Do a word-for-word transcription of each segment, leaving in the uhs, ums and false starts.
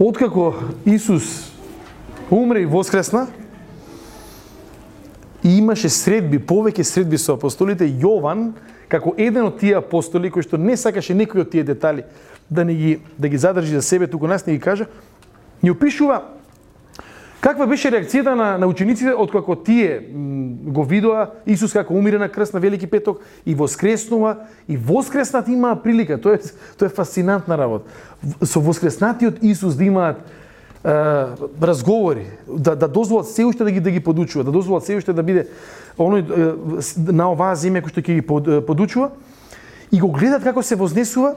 Откако Исус умре и воскресна, и имаше средби, повеќе средби со апостолите, Јован, како еден од тие апостоли, кој што не сакаше некои од тие детали да не ги, да ги задржи за себе, туку нас не ги кажа, ни опишува каква беше реакцијата на, на учениците откако тие м, го видоа Исус како умире на крст на Велики петок и воскреснува, и воскреснат имаа прилика. Тоа е, тоа е фасцинантна работа. Со воскреснатиот Исус да имаат е, разговори, да, да дозволат се уште да ги, да ги подучува, да дозволат се уште да биде оној е, на оваа земја кој што ќе ги под, подучува, и го гледат како се вознесува.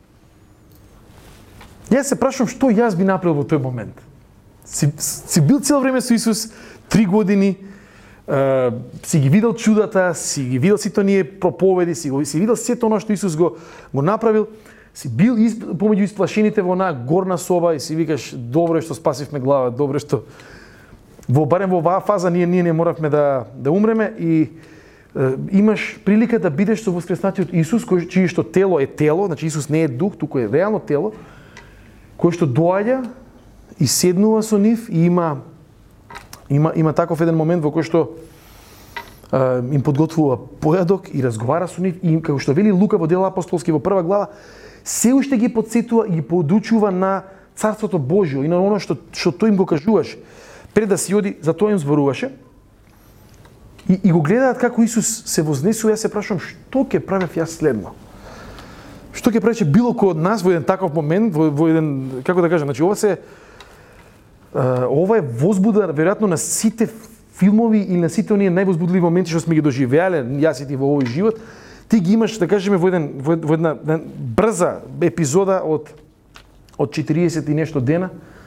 Јас се прашувам што јас би направил во тој момент. Си, си бил цело време со Исус, три години, е, си ги видел чудата, си ги видел сите оние проповеди, си, го, си видел сето оно што Исус го, го направил, си бил из, помеѓу исплашените во онаа горна соба и си викаш, добро е што спасивме глава, добро е што во барем во оваа фаза ние ние не моравме да да умреме, и е, имаш прилика да бидеш со воскреснатиот Исус, кој чие што тело е тело, значи Исус не е дух, туку е реално тело, кој што доаѓа и седнува со нив, и има има има таков еден момент во кој што е, им подготвува појадок и разговара со нив, и како што вели Лука во Дела апостолски во прва глава, се уште ги потсетува и ги подучува на Царството Божјо и на оно што што тој им го кажуваше. Пред да си оди, за тоа им зборуваше. И, и го гледаат како Исус се вознесува, јас се прашувам што ќе правев јас следно. Што ќе правеше било кој од нас во еден таков момент, во, во еден, како да кажам, значи ова се Uh, ова е возбуда, веројатно, на сите филмови или на сите оние највозбудливи моменти што сме ги доживеале, јас и ти во овој живот. Ти ги имаш, да кажеме, во еден во, во една, една брза епизода од од четириесет и нешто дена.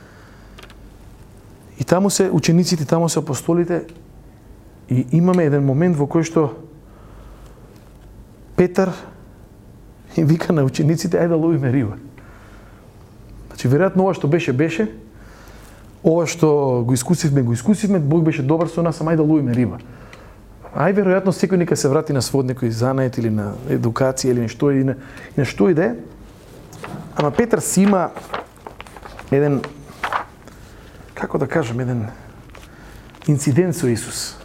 И таму се учениците, таму се апостолите, и имаме еден момент во кој што Петар им вика на учениците, ајде да ловиме риба. Значи веројатно ова што беше беше, ова што го искусивме, го искусивме, Бог беше добар со нас, ама ајде да ловиме риба. Ај веројатно секој нека се врати на свод некој занает или на едукација или нешто или на, на што и да е. Ама Петар си има еден, како да кажам, еден инцидент со Исус.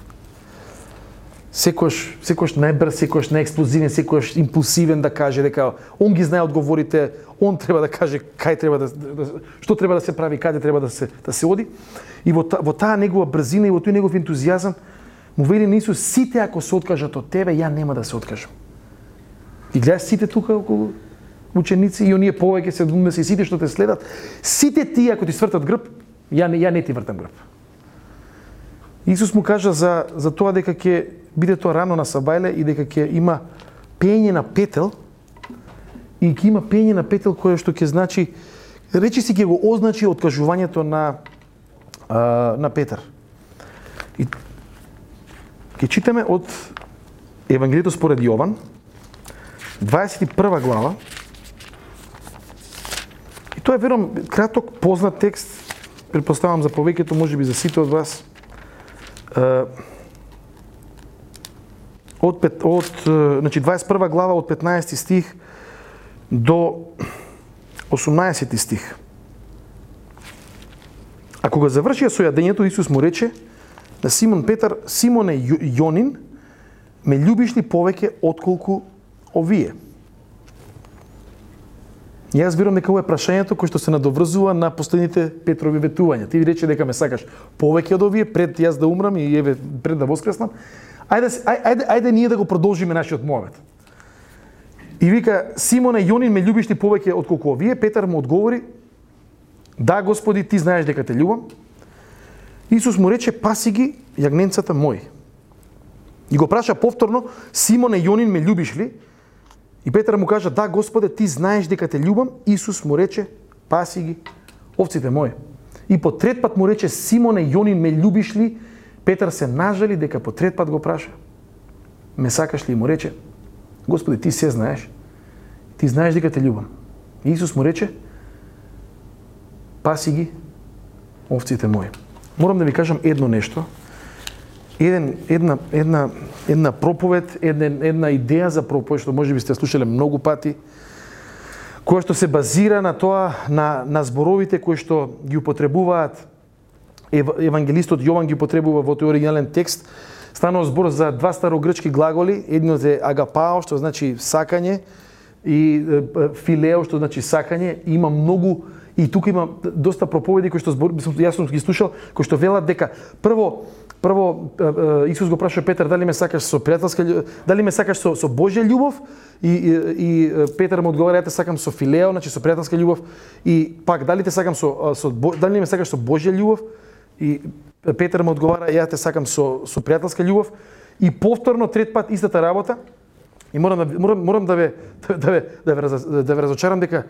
Секојаш, секојаш најбрз, секојаш најексплозивен, секојаш импулсивен да каже дека он ги знае одговорите, он треба да каже кај треба да, да што треба да се прави, каде треба да се да се оди. И во, та, во таа негова брзина и во тој негов ентузијазам му вели на Исус, сите ако се откажат од тебе, ја нема да се откажам. И гледаш сите тука околу ученици и оние повеќе седумдесет и сите што те следат, сите тие ако ти свртат грб, ја не ја не ти вртам грб. Исус му кажа за за тоа дека ќе биде тоа рано на сабајле и дека ќе има пење на петел, и ќе има пење на петел кое што ќе значи, речи си ќе го означи откажувањето на а, на Петар. И ќе читаме од Евангелието според Јован, дваесет и прва глава. И тоа е вером краток, познат текст, претпоставам за повеќето, можеби за сите од вас. Uh, од, пет, од значи дваесет и прва глава од петнаесети стих до осумнаесети стих. А кога завршија со јадењето, Исус му рече на Симон Петар: Симоне Јонин, ме љубиш ли повеќе отколку овие? Јас верувам дека ова е прашањето кое што се надоврзува на последните Петрови ветувања. Ти рече дека ме сакаш повеќе од овие пред јас да умрам и еве пред да воскреснам. Ајде ајде ајде ние да го продолжиме нашиот муавет. И вика: Симоне Јонин, ме љубиш ли повеќе отколку овие? Петар му одговори: Да, Господи, ти знаеш дека те љубам. Исус му рече: Паси ги јагненцата мои. И го праша повторно: Симоне Јонин, ме љубиш ли? И Петар му кажа: Да, Господе, ти знаеш дека те љубам. Исус му рече: Паси ги овците мои. И по трет пат му рече: Симоне Јонин, ме љубиш ли? Петар се нажали дека по трет пат го праша: Ме сакаш ли? И му рече: Господи, ти се знаеш. Ти знаеш дека те љубам. И Исус му рече: Паси ги овците мои. Морам да ви кажам едно нешто. Еден, една, една, една проповед, една, една идеја за проповед, што можеби сте слушале многу пати, која што се базира на тоа, на, на зборовите кои што ги употребуваат ев, евангелистот Јован ги употребува во тој оригинален текст. Станува збор за два старогрчки глаголи, едниот е агапао, што значи сакање, и филео, што значи сакање. Има многу, и тука има доста проповеди кои што збор, јас сум ги слушал, кои што велат дека прво прво Исус го прашува Петар дали ме сакаш со пријателска љубов, дали ме сакаш со со Божја љубов, и, и, и Петар му одговара ја те сакам со филео, значи со пријателска љубов, и пак дали те сакам со со дали ме сакаш со Божја љубов, и Петар му одговара ја те сакам со со пријателска љубов, и повторно трет пат истата работа. И морам да морам морам да ве да ве да ве да ве разочарам дека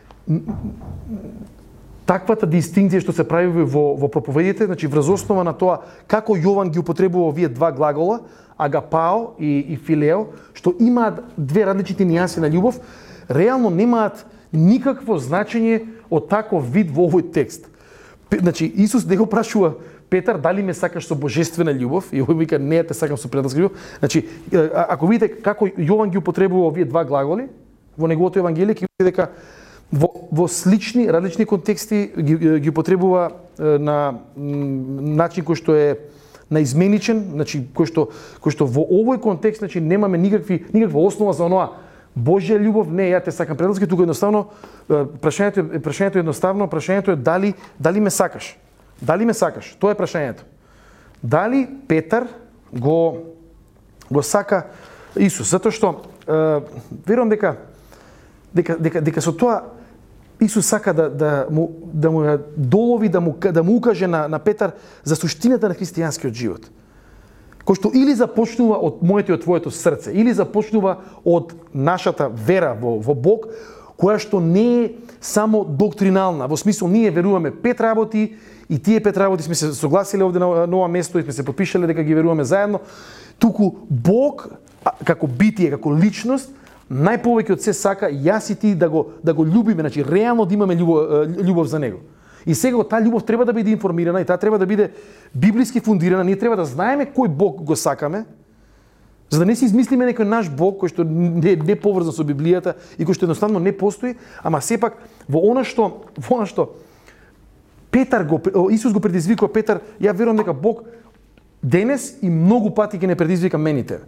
таквата дистинкција што се прави во во проповедите, значи врз основа на тоа како Јован ги употребува овие два глагола, агапао и, и филео, што имаат две различити нијанси на љубов, реално немаат никакво значење од таков вид во овој текст. Значи Исус не го прашува Петар дали ме сакаш со божествена љубов, и овој вика не те сакам со пријателска љубов. Значи ако видите како Јован ги употребува овие два глаголи во неговото евангелие, ќе видите дека во, во слични, различни контексти ги, ги употребува на начин кој што е наизменичен, значи кој што кој што во овој контекст значи немаме никакви никаква основа за оноа Божја љубов, не ја те сакам пријателски, тука едноставно прашањето е прашањето е едноставно, прашањето е дали дали ме сакаш. Дали ме сакаш? Тоа е прашањето. Дали Петар го го сака Исус, затоа што е, верувам дека дека дека дека со тоа Исус сака да да му да му долови, да му да му укаже на на Петар за суштината на христијанскиот живот. Кој што или започнува од моето и од твоето срце, или започнува од нашата вера во во Бог, која што не е само доктринална, во смисол ние веруваме пет работи и тие пет работи сме се согласиле овде на ново место и сме се подпишале дека ги веруваме заедно, туку Бог како битие, како личност, најповеќе од се сака јас и ти да го да го љубиме, значи реално да имаме љубов, љубов за него. И сега таа љубов треба да биде информирана и таа треба да биде библиски фундирана. Ние треба да знаеме кој Бог го сакаме, за да не си измислиме некој наш Бог кој што не не поврзан со Библијата и кој што едноставно не постои, ама сепак во она што во она што Петар го Исус го предизвикува Петар, ја верувам дека Бог денес и многу пати ќе не предизвика мене и тебе.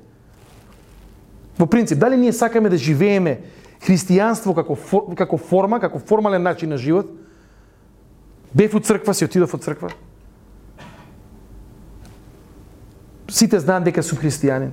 Во принцип, дали ние сакаме да живееме христијанство како фор, како форма, како формален начин на живот? Бев од црква, си отидов од црква. Сите знаат дека сум христијанин.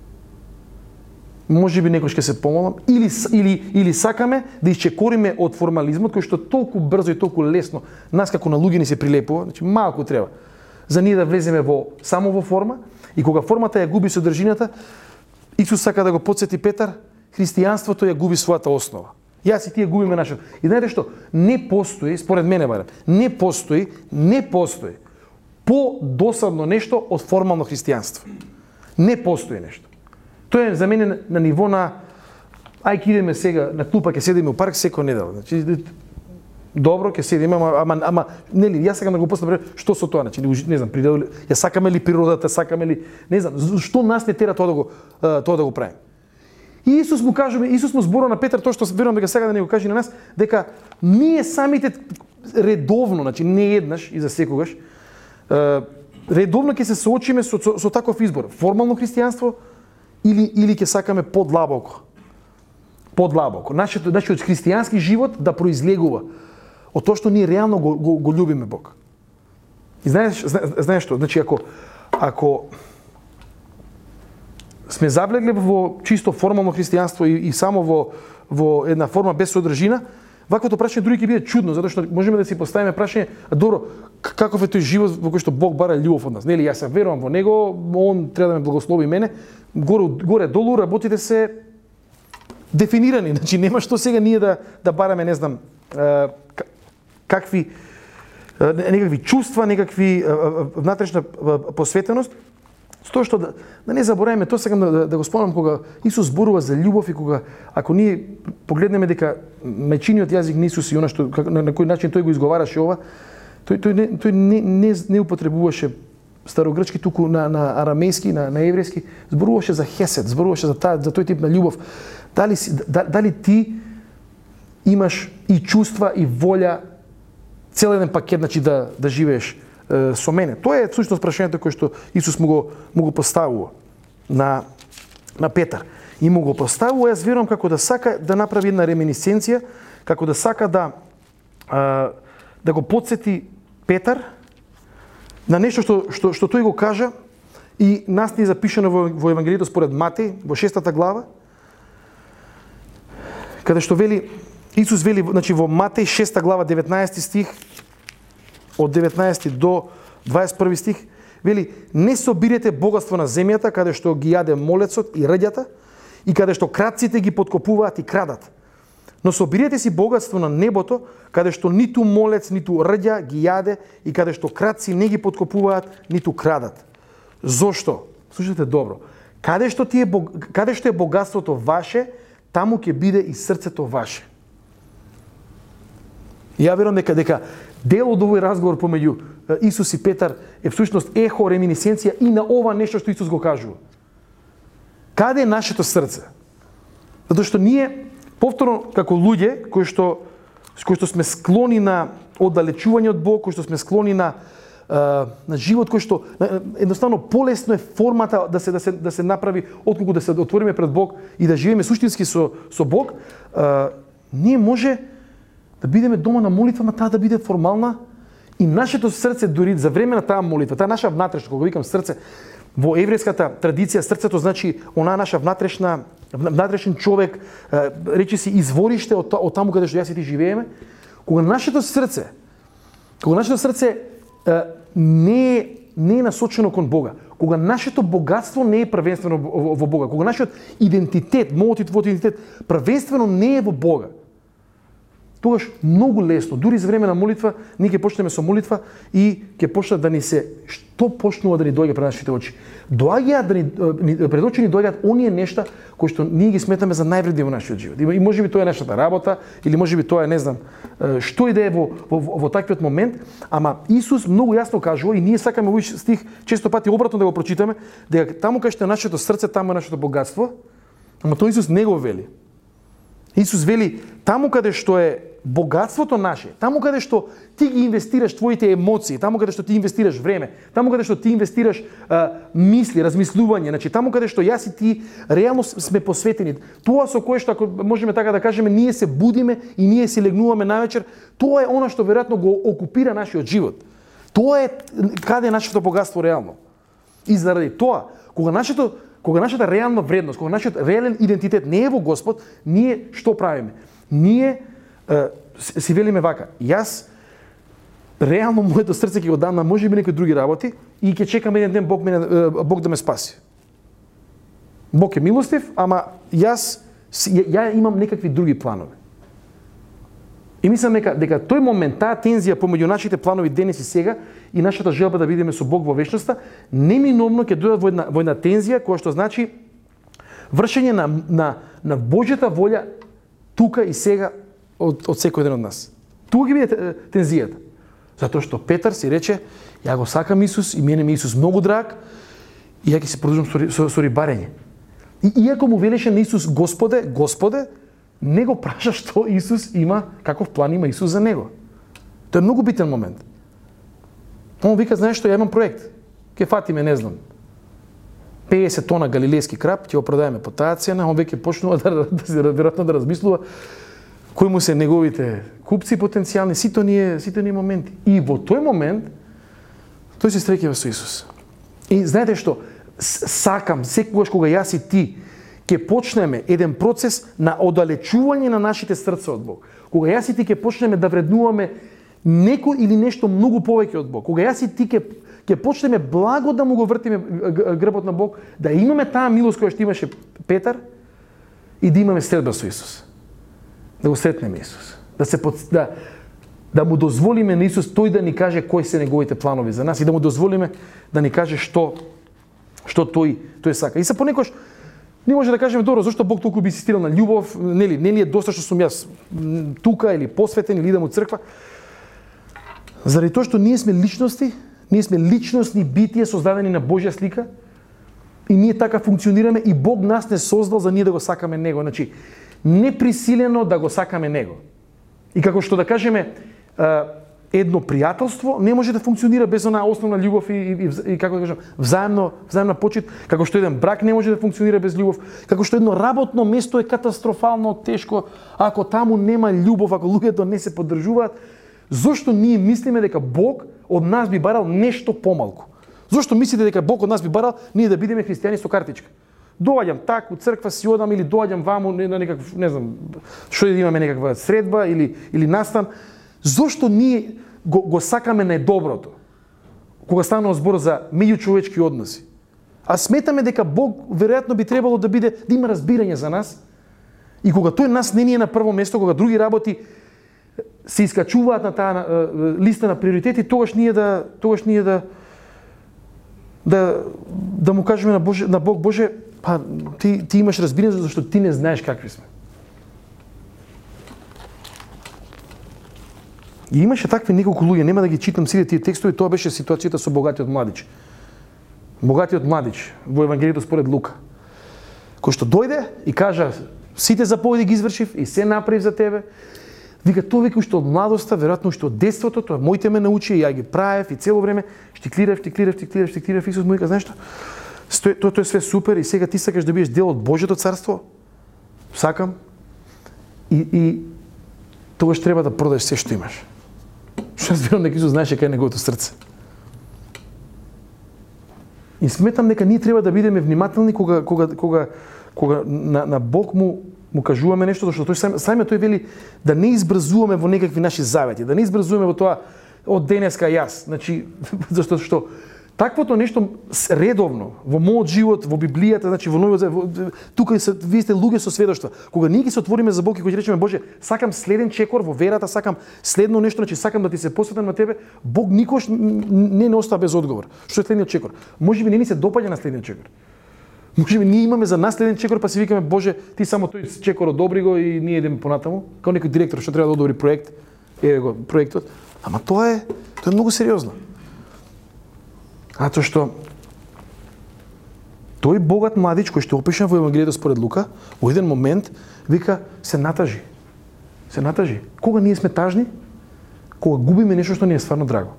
Може би некој ќе се помолам, или или или сакаме да исчекориме од формализмот кој што толку брзо и толку лесно нас како на луѓе ни се прилепува, значи малку треба за ние да влеземе во само во форма, и кога формата ја губи содржината, Исус сака да го потсети Петар, христијанството ја губи својата основа. Јас и тие губиме нашата. И знаете што? Не постои, според мене барем, не постои, не постои по-досадно нешто од формално христијанство. Не постои нешто. Тоа е за мене на ниво на ај ќе идеме сега на клупа, ќе седиме у парк секој недела. Значи добро, ќе седиме, ама ама, ама нели јас сакам да го поставам што со тоа, значи не знам, природа, ја сакаме ли природата, сакаме ли, не знам, што нас не тера тоа да го тоа да го правиме. И Исус му кажува, Исус му зборува на Петар тоа што верувам дека сега да не го каже на нас, дека ние самите редовно, значи не еднаш и за секогаш, редовно ќе се соочиме со, со, со таков избор, формално христијанство или или ќе сакаме подлабоко. Подлабоко. Нашиот нашиот христијански живот да произлегува од тоа што ние реално го, го, го љубиме Бог. И знаеш, знаеш што, значи ако ако сме заблегле во чисто формално христијанство и, и само во во една форма без содржина, ваквото прашање дури ќе биде чудно, затоа што можеме да си поставиме прашање, добро, каков е тој живот во кој што Бог бара љубов од нас? Нели јас се верувам во него, он треба да ме благослови мене, горе горе долу работите се дефинирани, значи нема што сега ние да да бараме, не знам, какви некакви чувства, некакви внатрешна посветеност. С тоа што да, да не забораваме, тоа сакам да, да го спомнам кога Исус зборува за љубов и кога ако ние погледнеме дека мајчиниот јазик на Исус и она што на, на кој начин тој го изговараше ова, тој тој не тој не не, не употребуваше старогрчки, туку на на арамејски, на на еврејски, зборуваше за хесед, зборуваше за таа за тој тип на љубов. Дали си, да, дали ти имаш и чувства и волја цел еден пакет, значи да да живееш е, со мене. Тоа е всушност прашањето кое што Исус му го му го поставува на на Петар. И му го поставува, јас верувам како да сака да направи една реминисценција, како да сака да а, да го потсети Петар на нешто што што што тој го кажа и нас ни е запишано во, во Евангелието според Матеј во шестата глава, каде што вели Исус вели, значи во Матеј шеста глава деветнаесети стих, од деветнаесети до дваесет и први стих, вели: не собирете богатство на земјата, каде што ги јаде молецот и рѓата, и каде што крадците ги поткопуваат и крадат. Но собирете си богатство на небото, каде што ниту молец, ниту рѓа ги јаде, и каде што крадци не ги поткопуваат, ниту крадат. Зошто? Слушайте добро. Каде што ти е каде што е богатството ваше, таму ќе биде и срцето ваше. Ја верувам дека дека дел од овој разговор помеѓу Исус и Петар е всушност ехо, реминисценција и на ова нешто што Исус го кажува. Каде е нашето срце? Затоа што ние повторно како луѓе кои што кои што сме склони на оддалечување од Бог, кои што сме склони на на живот кој што едноставно полесно е формата да се да се да се направи отколку да се отвориме пред Бог и да живееме суштински со со Бог, а, ние може да бидеме дома на молитва, ма таа да биде формална и нашето срце дури за време на таа молитва, таа наша внатрешна, кога викам срце, во еврејската традиција срцето значи онаа наша внатрешна внатрешен човек, речи си извориште од, од таму каде што јас и ти живееме. Кога нашето срце, кога нашето срце не е, не е насочено кон Бога, кога нашето богатство не е првенствено во, во Бога, кога нашиот идентитет, мојот и твојот идентитет првенствено не е во Бога, тогаш многу лесно, дури за време на молитва, ние ќе почнеме со молитва и ќе почнат да ни се, што почнува да ни доаѓа пред нашите очи. Доаѓаат да ни, пред очи ни доаѓаат оние нешта кои што ние ги сметаме за највредни во нашиот живот. И можеби тоа е нашата работа, или можеби тоа е, не знам, што и да е во, во, во таквиот момент, ама Исус многу јасно кажува и ние сакаме овој стих често пати обратно да го прочитаме, дека таму кај што е нашето срце, таму е нашето богатство, ама тоа Исус не го вели. Исус вели, таму каде што е богатството наше, таму каде што ти ги инвестираш твоите емоции, таму каде што ти инвестираш време, таму каде што ти инвестираш а, мисли, размислување, значи таму каде што јас и ти реално сме посветени, тоа со кое што, ако можеме така да кажеме, ние се будиме и ние се легнуваме навечер, тоа е она што веројатно го окупира нашиот живот. Тоа е каде е нашето богатство реално. И заради тоа, кога нашето Кога нашата реална вредност, кога нашиот реален идентитет не е во Господ, ние што правиме? Ние е, си велиме вака: јас реално моето срце ќе го дам на можеби некои други работи и ќе чекам еден ден Бог мене Бог да ме спаси. Бог е милостив, ама јас ја, ја имам некакви други планови. И мислам дека дека тој момент, таа тензија помеѓу нашите планови денес и сега и нашата желба да бидеме со Бог во вечноста, неминовно ќе дојдат во една во една тензија која што значи вршење на на на Божјата волја тука и сега од од секој ден од нас. Тука ќе биде тензијата. Затоа што Петар си рече: ја го сакам Исус и мене ми Исус многу драг и ја ќе се продолжам со, со, со рибарење. И иако му велеше на Исус: Господе, Господе, не го праша што Исус има, каков план има Исус за него. Тоа е многу битен момент. Он вика: знаеш што, ја имам проект. Ке фатиме, не знам, педесет тона галилејски краб, ќе го продадеме по таа цена. Он веќе почнува да, да се веројатно да размислува кои му се неговите купци потенцијални, сите ние, сите ние моменти. И во тој момент тој се среќава со Исус. И знаете што, сакам секогаш кога јас и ти ќе почнеме еден процес на оддалечување на нашите срца од Бог. Кога јас и ти ќе почнеме да вреднуваме некој или нешто многу повеќе од Бог. Кога јас и ти ќе ќе почнеме благо да му го вртиме грбот на Бог, да имаме таа милост која што имаше Петар и да имаме средба со Исус. Да го сретнеме Исус. Да се под, да да му дозволиме на Исус тој да ни каже кои се неговите планови за нас и да му дозволиме да ни каже што што тој тој сака. И се понекогаш ние може да кажеме: добро, зошто Бог толку би инсистирал на љубов, нели, нели е доста што сум јас тука или посветен или идам у црква. Заради тоа што ние сме личности, ние сме личностни битија создадени на Божја слика и ние така функционираме и Бог нас не создал за ние да го сакаме Него. Значи, неприсилено да го сакаме Него. И како што да кажеме, едно пријателство не може да функционира без онаа основна љубов и, и, и како да кажам, взаемно, взаемна почит, како што еден брак не може да функционира без љубов, како што едно работно место е катастрофално тешко ако таму нема љубов, ако луѓето не се поддржуваат. Зошто ние мислиме дека Бог од нас би барал нешто помалку? Зошто мислите дека Бог од нас би барал ние да бидеме христијани со картичка? Доаѓам так у црква си одам или доаѓам ваму на некаков, не знам, што да имаме некаква средба или или настан. Зошто ние го, го сакаме најдоброто кога станува збор за меѓучовечки односи? А сметаме дека Бог веројатно би требало да биде да има разбирање за нас. И кога тој нас не ни е на прво место, кога други работи се искачуваат на таа листа на приоритети, тогаш ние да тогаш ние да да да му кажеме на Боже, на Бог, Боже, па ти ти имаш разбирање зашто ти не знаеш какви сме. И имаше такви неколку луѓе, нема да ги читам сите тие текстови, тоа беше ситуацијата со богатиот младич. Богатиот младич во Евангелието според Лука, кој што дојде и кажа сите заповеди ги извршив и се направив за тебе. Вика, тоа веќе уште од младоста, веројатно уште од детството, тоа моите ме научи, ја ги правев и цело време штиклирав, штиклирав, штиклирав, штиклирав. Исус му вика, знаеш што? Тоа тоа е све супер и сега ти сакаш да бидеш дел од Божјото царство? Сакам. И и тогаш треба да продадеш се што имаш. Што јас верувам дека Исус знаеше кај неговото срце. И сметам дека ние треба да бидеме внимателни кога кога кога кога на, на Бог му му кажуваме нешто, зашто тој сам, самиот тој вели да не избрзуваме во некакви наши завети, да не избрзуваме во тоа од денеска јас. Значи, зашто што таквото нешто редовно во мојот живот, во Библијата, значи во Новиот Завет, тука се вие сте луѓе со сведоштва. Кога ние ги се отвориме за Бог и кога ќе речеме Боже, сакам следен чекор во верата, сакам следно нешто, значи сакам да ти се посветам на тебе, Бог никош не не остава без одговор. Што е следниот чекор? Можеби не ни се допаѓа на следниот чекор. Можеби ние имаме за наследен чекор, па си викаме, Боже, ти само тој чекор одобри го и ние идеме понатаму, како некој директор што треба да одобри проект, еве го проектот. Ама тоа е, тоа е многу сериозно. А тоа што тој богат младич кој што опишан во Евангелието според Лука, во еден момент вика се натажи. Се натажи. Кога ние сме тажни? Кога губиме нешто што ни е стварно драго.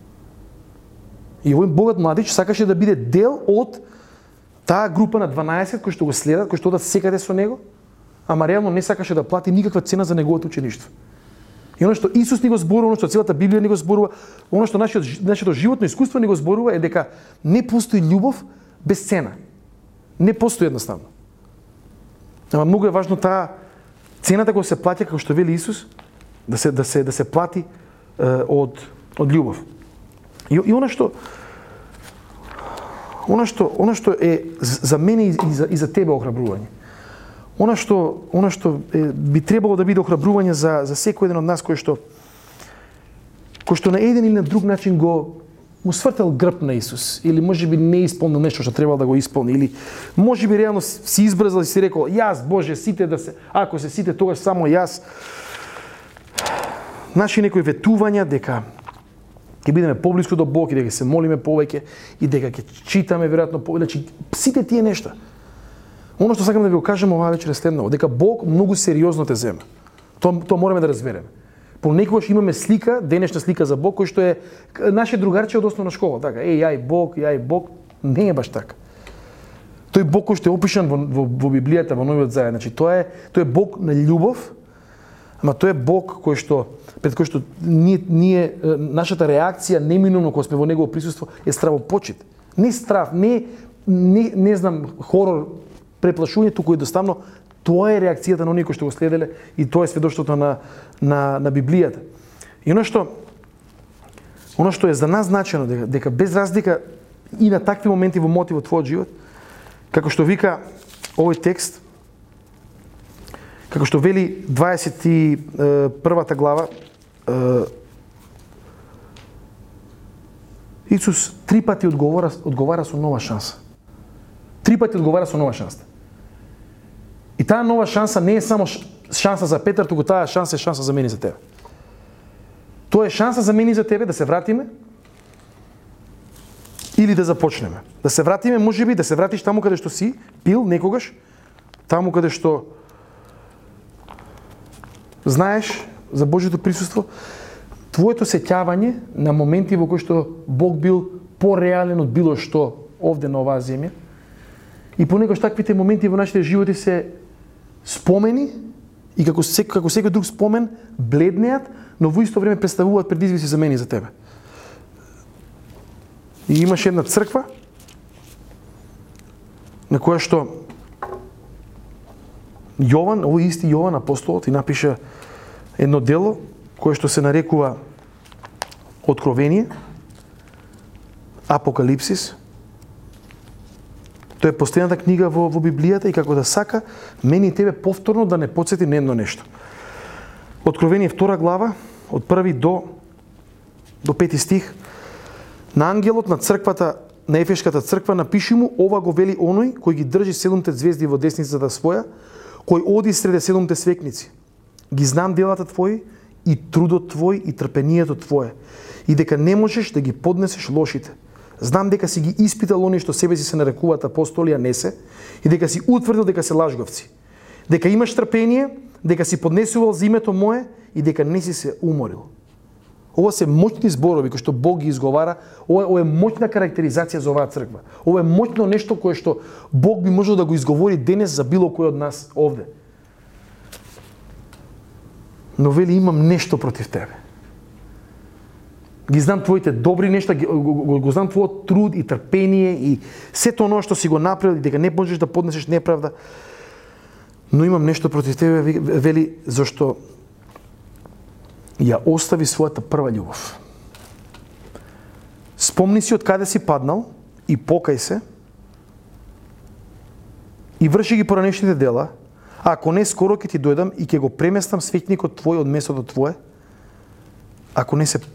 И овој богат младич сакаше да биде дел од таа група на дванаесет кои што го следат, кои што одат секаде со него, ама реално не сакаше да плати никаква цена за неговото учеништво. И оно што Исус ни го зборува, оно што целата Библија ни го зборува, оно што нашиот нашето животно искуство ни го зборува е дека не постои љубов без цена. Не постои едноставно. Ама многу е важно таа цената која се плаќа, како што вели Исус, да се да се да се плати е, од од љубов. И, и оно што Она што, она што е за мене и за, и за тебе охрабрување. Она што, она што е, би требало да биде охрабрување за, за секој еден од нас кој што кој што на еден или на друг начин го му свртел грб на Исус или можеби не исполнил нешто што требало да го исполни или можеби реално си избрзал и си рекол јас Боже сите да се ако се сите тогаш само јас. Наши некои ветувања дека ќе бидеме поблиску до Бог и дека се молиме повеќе и дека ќе читаме веројатно повеќе, значи сите тие нешта. Оно што сакам да ви го кажам оваа вечер е следново, дека Бог многу сериозно те зема. Тоа тоа мораме да разбереме. Понекогаш имаме слика, денешна слика за Бог кој што е наше другарче од основна школа, така, еј јај Бог, јај Бог, не е баш така. Тој Бог кој што е опишан во, во, во Библијата, во Новиот Завет, значи тоа е тој е Бог на љубов, ама тој е Бог кој што пред кој што ние, ние нашата реакција неминовно кога сме во негово присуство е стравопочит. Не страв, не не не знам хорор, преплашување, туку едноставно тоа е реакцијата на оние кои што го следеле и тоа е сведоштвото на на на Библијата. И оно што оно што е за нас значено дека, дека без разлика и на такви моменти во моти во твојот живот, како што вика овој текст, како што вели дваесет и првата глава, Исус три пати одговара, одговара со нова шанса. Три пати одговара со нова шанса. И таа нова шанса не е само шанса за Петар, туку таа шанса е шанса за мене и за тебе. Тоа е шанса за мене и за тебе да се вратиме или да започнеме. Да се вратиме, можеби да се вратиш таму каде што си пил некогаш, таму каде што знаеш за Божјото присуство, твоето сеќавање на моменти во кои што Бог бил пореален од било што овде на оваа земја. И понекогаш таквите моменти во нашите животи се спомени и како сек, како секој друг спомен бледнеат, но во исто време представуваат предизвици за мене и за тебе. И имаше една црква на која што Јован, овој исти Јован апостолот, и напиша едно дело кое што се нарекува Откровение, Апокалипсис. Тоа е последната книга во, во Библијата и како да сака мене и тебе повторно да не потсети на едно нешто. Откровение втора глава, од први до до пети стих. На ангелот на црквата, на Ефешката црква напиши му, ова го вели оној кој ги држи седумте звезди во десницата своја, кој оди среде седумте свекници. Ги знам делата твои и трудот твој и трпението твое, и дека не можеш да ги поднесеш лошите. Знам дека си ги испитал они што себе си се нарекуваат апостоли, а не се, и дека си утврдил дека се лажговци. Дека имаш трпение, дека си поднесувал за името мое и дека не си се уморил. Ова се моќни зборови кои што Бог ги изговара, ова, ова е моќна карактеризација за оваа црква. Ова е моќно нешто кое што Бог би можел да го изговори денес за било кој од нас овде. Но вели, имам нешто против тебе. Ги знам твоите добри нешта, го, го, го знам твојот труд и трпение и сето оно што си го направил и дека не можеш да поднесеш неправда. Но имам нешто против тебе, вели, зашто ја остави својата прва љубов. Спомни си од каде си паднал и покај се и врши ги поранешните дела, а ако не, скоро ќе ти дојдам и ќе го преместам светникот твој од местото твое, ако не се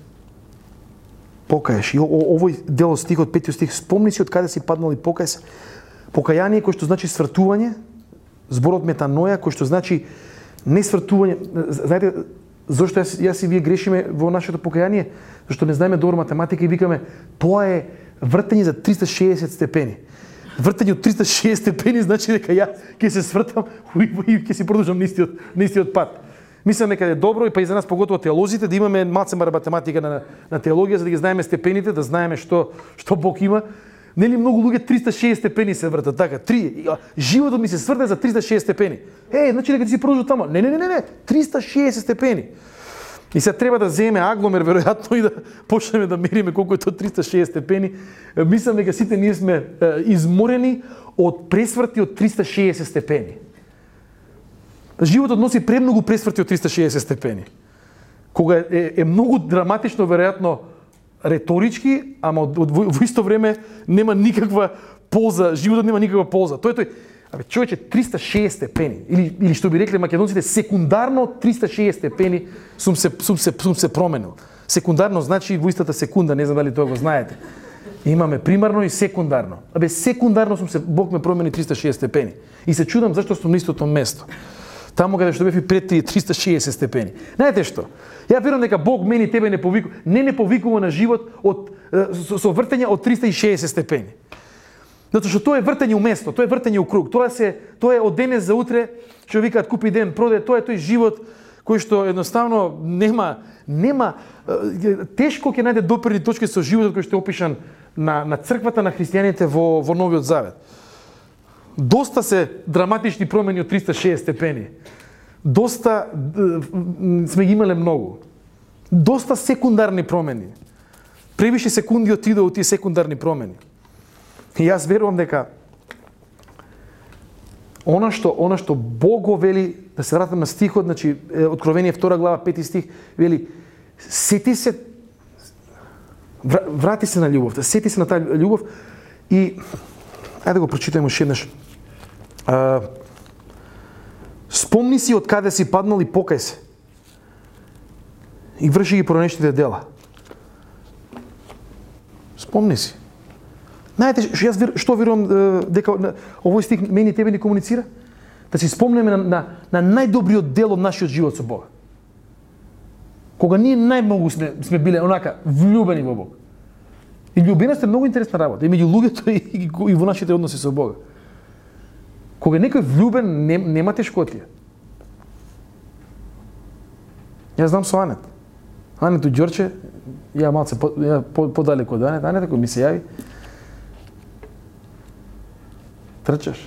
покаеш. И овој дел од стихот, пети стих, спомни си од каде си паднал и покај се. Покаяние кој што значи свртување, зборот метаноја кој што значи не свртување. Знаете зошто јас, јас и вие грешиме во нашето покаяние? Зашто не знаеме добро математика и викаме тоа е вртење за триста шеесет степени. Вртење од триста шеесет степени значи дека ја ќе се свртам и ќе си продолжам на истиот, на истиот пат. Мислам дека е добро и па и за нас поготово теолозите да имаме малце мара математика на, на теологија за да ги знаеме степените, да знаеме што што Бог има. Нели многу луѓе триста шеесет степени се вртат, така, три. Животот ми се сврте за триста шеесет степени. Е, значи дека ти си продолжил тамо. Не, не, не, не, не, триста шеесет степени. И сега треба да земеме агломер веројатно и да почнеме да мериме колку е тоа триста шеесет степени. Мислам дека сите ние сме изморени од пресврти од триста шеесет степени. Животот носи премногу пресврти од триста шеесет степени. Кога е, е многу драматично, веројатно реторички, ама од, од, во исто време нема никаква полза, животот нема никаква полза. Тој тој, абе човече, триста шеесет степени или или што би рекле македонците, секундарно триста шеесет степени сум се сум се сум се променил. Секундарно значи во истата секунда, не знам дали тоа го знаете. Имаме примарно и секундарно. Абе секундарно сум се Бог ме промени триста шеесет степени. И се чудам зашто сум на истото место. Таму каде што бев и пред триста шеесет степени. Знаете што? Ја верувам дека Бог мене и тебе не повикува, не не повикува на живот од со, со вртење од триста шеесет степени. Затоа што тоа е вртење у место, тоа е вртење у круг. Тоа се тоа е од денес за утре, што викаат купи ден, продај, тоа е тој живот кој што едноставно нема нема тешко ќе најде допирни точки со животот кој што е опишан на на црквата на христијаните во во Новиот Завет. Доста се драматични промени од триста шеесет степени. Доста сме ги имале многу. Доста секундарни промени. Превише секунди отидоа од тие секундарни промени. И јас верувам дека она што она што Бог го вели, да се вратам на стихот, значи Откровение втора глава пети стих, вели сети се врати се на љубовта, сети се на таа љубов и ајде да го прочитајме уште еднаш. А, спомни си од каде си паднал и покај се. И врши ги поранешните дела. Спомни си. Знаете, јас вер, што верувам дека овој стих мене и тебе ни комуницира? Да си спомнеме на, на, на најдобриот дел од нашиот живот со Бога. Кога ние најмногу сме, сме биле онака влюбени во Бог. И љубеност е многу интересна работа и меѓу луѓето и, и, и во нашите односи со Бога. Кога некој влюбен, не, нема тешкотија. Јас знам со Анет. Анет у Ѓорче, ја малце по, ја по, подалеку од Анет, Анет ако ми се јави, трчаш.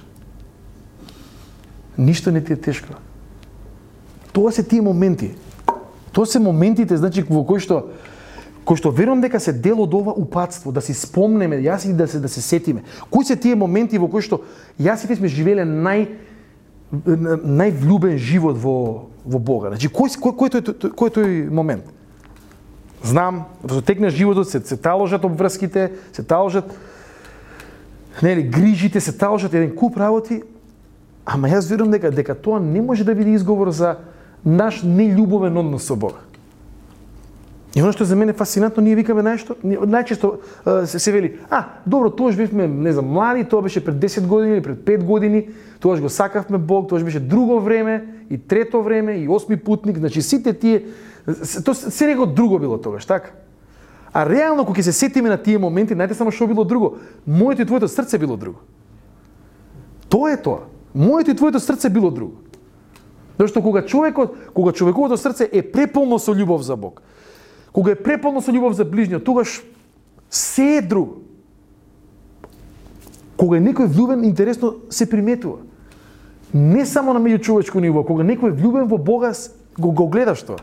Ништо не ти е тешко. Тоа се тие моменти. Тоа се моментите, значи, во кои што кои што верувам дека се дел од ова упатство, да си спомнеме, јас и да се да се сетиме. Кои се тие моменти во кои што јас сите сме живеле нај највлюбен живот во во Бога. Значи, кој кој кој тој кој тој момент? Знам, во текнеш животот се се таложат обврските, се таложат нели грижите, се таложат еден куп работи, ама јас верувам дека дека тоа не може да биде изговор за наш нељубовен однос со Бога. И оно што за мене е фасцинантно, ние викаме нешто, најчесто се, се вели, а, добро, тогаш бевме, не знам, млади, тоа беше пред десет години или пред пет години, тогаш го сакавме Бог, тогаш беше друго време, и трето време, и осми путник, значи сите тие, то се него друго било тогаш, така? А реално, кога ќе се сетиме на тие моменти, најде само што било друго. Моето и твоето срце било друго. Тоа е тоа. Моето и твоето срце било друго. Зашто кога човекот, кога човековото срце е преполно со љубов за Бог, кога е преполно со љубов за ближниот, тогаш се е друго. Кога е некој влюбен, интересно се приметува. Не само на меѓучовечко ниво, кога некој е влюбен во Бога, го, го гледаш тоа.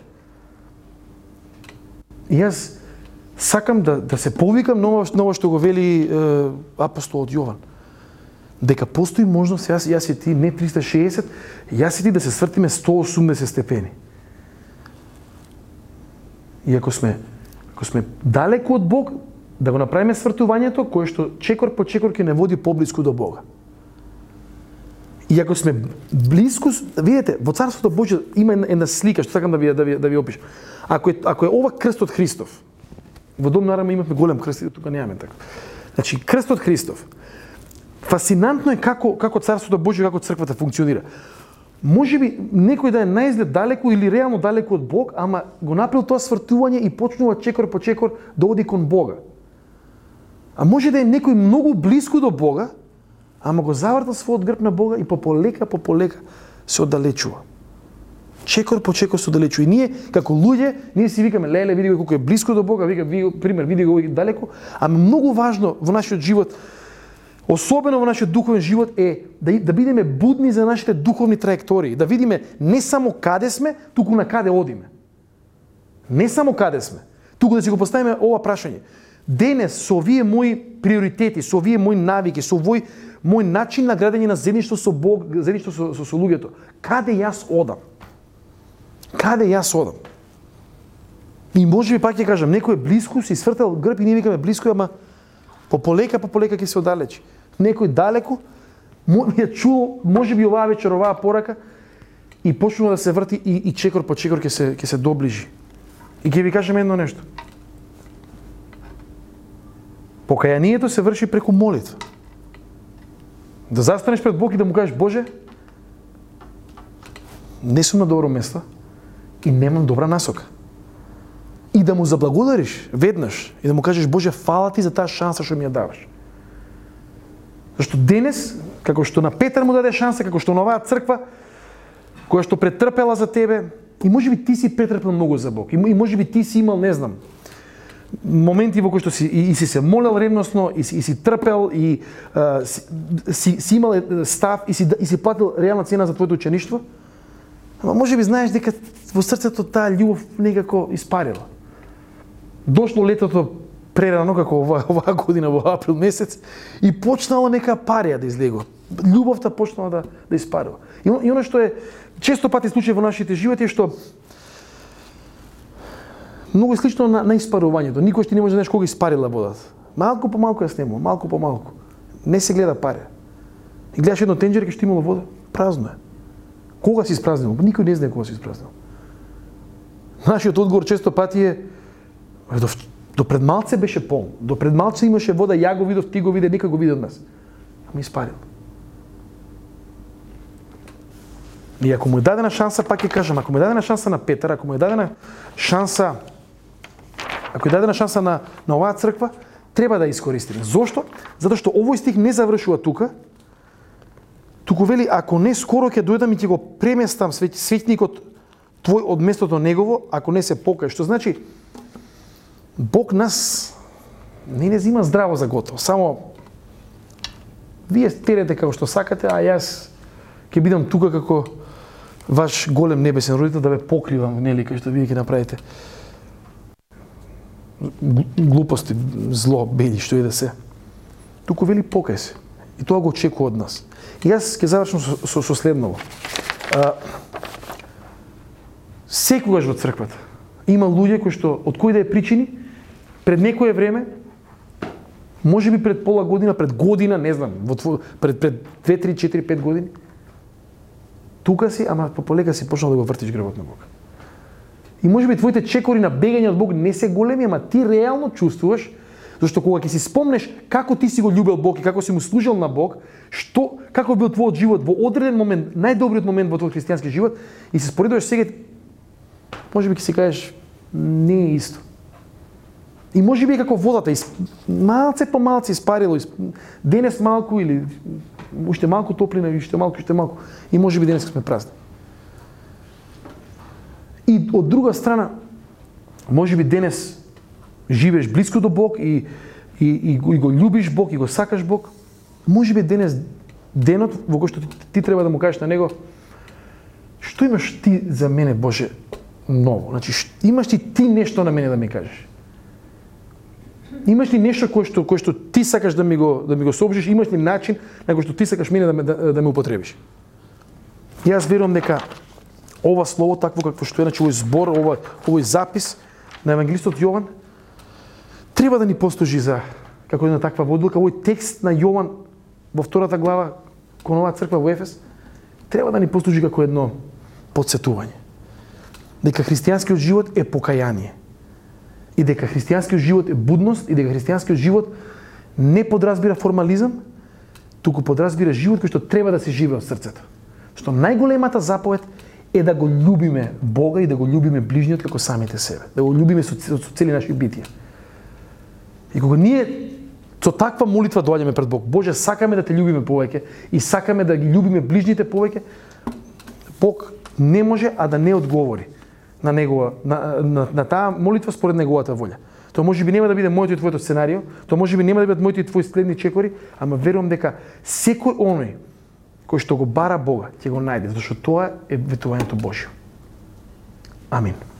И јас сакам да, да се повикам на ова, на ова што го вели е, апостолот Јован. Дека постои можност јас, јас и ти, не триста и шеесет, јас и ти да се свртиме сто и осумдесет степени. И ако сме, ако сме далеку од Бог, да го направиме свртувањето кое што чекор по чекор ќе не води поблиску до Бога. И ако сме блиску, видите, во Царството Божје има една слика што сакам да ви да ви да ви опишам. Ако е ако е ова крстот Христов, во Дом на Рама имавме голем крст, тука немаме така. Значи крстот Христов. Фасцинантно е како како Царството Божје, како црквата функционира. Може би некој да е наизглед далеку или реално далеку од Бог, ама го направил тоа свртување и почнува чекор по чекор да оди кон Бога. А може да е некој многу блиску до Бога, ама го завртал својот грб на Бога и по полека, по полека се оддалечува. Чекор по чекор се оддалечува. И ние, како луѓе, ние си викаме, леле, види го колку е блиску до Бога, вика, ви, пример, види го далеку, ама многу важно во нашиот живот, особено во нашиот духовен живот, е да, да бидеме будни за нашите духовни траектории, да видиме не само каде сме, туку на каде одиме. Не само каде сме, туку да си го поставиме ова прашање. Денес, со овие мои приоритети, со овие мои навики, со овој мој начин на градење на заедништво со Бог, заедништво со, со, со луѓето, каде јас одам? Каде јас одам? И може би пак ќе кажам, некој е блиску, си свртал грб и ние викаме блиску, ама по полека, по полека ќе се оддалечи. Некој далеку, ја чул, може би оваа вечер, оваа порака, и почнува да се врти и, и чекор по чекор ќе се, ќе се доближи. И ќе ви кажем едно нешто. Покајанието се врши преку молитва. Да застанеш пред Бог и да му кажеш, Боже, не сум на добро место и немам добра насока. И да му заблагодариш веднаш и да му кажеш, Боже, фала ти за таа шанса што ми ја даваш. Зашто денес, како што на Петар му даде шанса, како што на оваа црква, која што претрпела за тебе, и може би ти си претрпел многу за Бог, и може би ти си имал, не знам, моменти во кои што си и, и си се молел ревносно, и си, и си трпел, и а, си, си имал став, и си, и си платил реална цена за твоето учеништво, ама може би знаеш дека во срцето таа љубов некако испарила. Дошло летото прерано, како оваа, оваа година, во април месец, и почнало нека парија да излегува. Љубовта почнала да, да испарува. И, и оно што е често пати случај во нашите животи е што многу е слично на, на испарувањето. Никој што не може да знаеш кога испарила водата. Малку по малку ја снемува, малку по малку. Не се гледа парја. И гледаш едно тенџере што имало вода, празно е. Кога си испразнил? Никој не знае кога си испразнил. Нашиот одговор често пати е до, до пред малце беше полн. До пред малце имаше вода, ја го видов, ти го виде, никој го види од нас. Ама испарил. И ако му е дадена шанса, пак ќе кажам, ако му е дадена шанса на Петар, ако му е дадена шанса, ако е дадена шанса на, на оваа црква, треба да ја искористиме. Зошто? Затоа што овој стих не завршува тука, туку вели, ако не скоро ќе дојдам и ќе го преместам свет, светникот твој од местото негово, ако не се покаеш. Што значи, Бог нас не не зима здраво за готово. Само вие терете како што сакате, а јас ќе бидам тука како ваш голем небесен родител да ве покривам, нели, кај што вие ќе направите глупости, зло, беди, што и да се. Туку вели покај се. И тоа го очекува од нас. И јас ќе завршам со, со, со следново. А, секогаш во црквата има луѓе кои што од кои да е причини пред некое време, може би пред пола година, пред година, не знам, во тво, пред пред две, три, четири, пет години, тука си, ама пополека си почнал да го вртиш грбот на Бог. И може би твоите чекори на бегање од Бог не се големи, ама ти реално чувствуваш, зашто кога ќе си спомнеш како ти си го љубел Бог и како си му служил на Бог, што како бил твојот живот во одреден момент, најдобриот момент во твојот христијански живот, и се споредуваш сега, може би ќе си кажеш не е исто. И може би е како водата, малце по малце испарило, денес малку или уште малку топлина, уште малку, уште малку, и може би денес сме празни. И од друга страна, може би денес живееш близко до Бог и, и, и, и го љубиш Бог и го сакаш Бог, може би денес денот во кој што ти, ти треба да му кажеш на него што имаш ти за мене, Боже, ново. Значи, имаш ли ти нешто на мене да ми кажеш? Имаш ли нешто кое што кое што ти сакаш да ми го да ми го сообщиш? Имаш ли начин на кој што ти сакаш мене да ме да, да ме употребиш? Јас верувам дека ова слово такво какво што е, значи овој збор, ова овој запис на евангелистот Јован треба да ни послужи за како една таква водлука. Овој текст на Јован во втората глава кон оваа црква во Ефес треба да ни послужи како едно потсетување дека христијанскиот живот е покаяние. И дека христијанскиот живот е будност, и дека христијанскиот живот не подразбира формализам, туку подразбира живот кој што треба да се живее од срцето. Што најголемата заповед е да го љубиме Бога и да го љубиме ближниот како самите себе. Да го љубиме со, со цели наши битија. И кога ние со таква молитва доаѓаме пред Бог, Боже, сакаме да те љубиме повеќе и сакаме да ги љубиме ближните повеќе, Бог не може а да не одговори на негова на, на, на таа молитва според неговата волја. Тоа можеби нема да биде моето и твоето сценарио, тоа можеби нема да бидат моите и твои следни чекори, ама верувам дека секој оној кој што го бара Бога ќе го најде, зашто тоа е ветувањето Божјо. Амин.